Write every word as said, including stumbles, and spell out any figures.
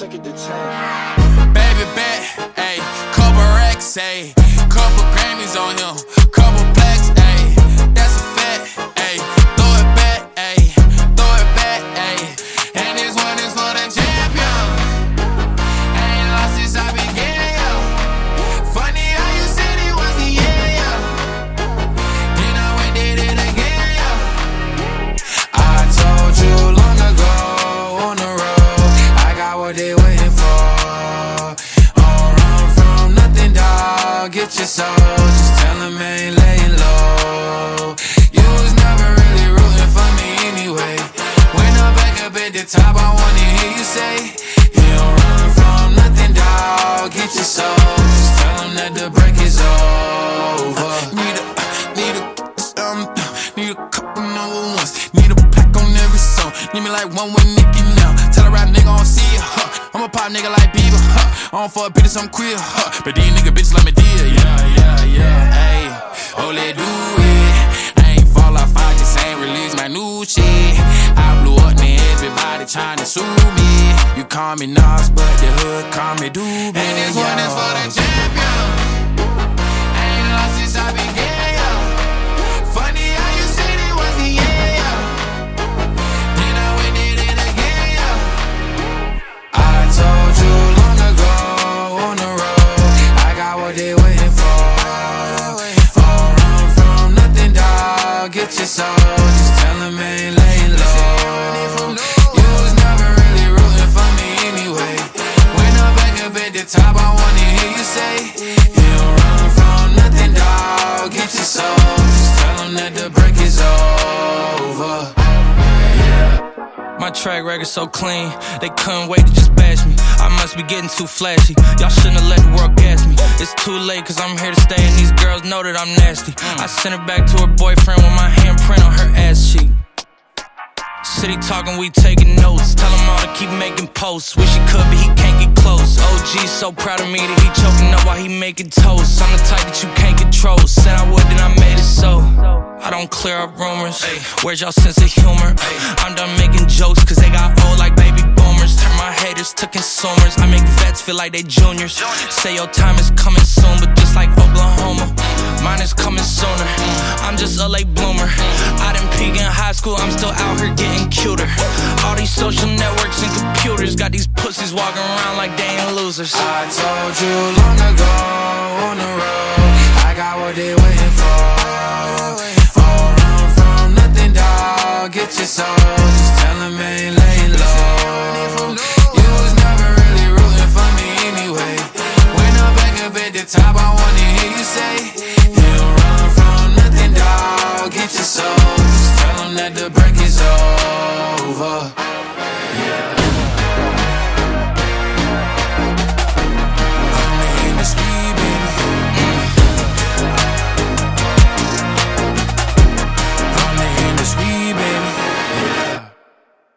Taking the time. Baby bet, ayy, couple racks, ayy, couple Grammys on him, couple plaques, ayy, that's a fact, ayy, throw it back, ayy, throw it back, ayy, and this one is for the champion. Ain't lost since I began, yo. Funny how you said it was the year, yo. Then I went did it again, yo. I told you long ago on the road, I got what they waiting for. Get your soul, just tell him I ain't laying low. You was never really rooting for me anyway. When I'm back up at the top, I wanna hear you say, you don't run from nothing, dawg. Get your soul, just tell him that the break is over. Need a, need a, um, need a couple number ones. Need a pack on every song. Need me like one with Nicki now. Tell a rap nigga I don't see ya, huh. I'm a pop nigga like Bieber, huh. I don't fuck bitches, I'm queer, huh. But these nigga bitches let me deal, yeah, yeah, yeah. Ayy, oh, let do it. I ain't fall off, I just ain't release my new shit. I blew up, now everybody tryna sue me. You call me Nas, but the hood call me Doobie. And this one is for the champion. Ain't lost since I began, yo. Funny how you said it was the year, yo. Then I went did it again, yo. I told you long ago on the road, I got what they waiting for. Don't run from nothing, dawg. Get your soul, just tell him I ain't laying low. You was never really rooting for me anyway. When I'm back up at the top, I wanna hear you say, you don't run from nothing, dawg. Get your soul, just tell him that the break is over. My track record so clean, they couldn't wait to just bash me. I must be getting too flashy, y'all shouldn't have let the world gas me. It's too late cause I'm here to stay and these girls know that I'm nasty. I sent her back to her boyfriend with my handprint on her ass cheek. City talking, we taking notes. Tell him all to keep making posts. Wish he could, but he can't get close. O G's so proud of me that he choking up while he making toast. I'm the type that you can't control. Said I would, then I made it so. I don't clear up rumors. Where's y'all sense of humor? I'm done making jokes cause they got old like baby boomers. Turn my haters to consumers. I make vets feel like they juniors. Say your time is coming soon, but just like Oklahoma, mine is coming sooner. I'm just a late bloomer. I didn't peak in high school, I'm still out here getting cuter. All these social networks and computers got these pussies walking around like they ain't losers. I told you long ago on the road, I got what they waiting for. Don't run from nothing, dawg. Get your soul, just tell him I ain't laying low. You was never really rooting for me anyway. When I'm back up at the top, I wanna hear you say, you don't run from nothing, dawg. Get your soul, just tell him that the break is over.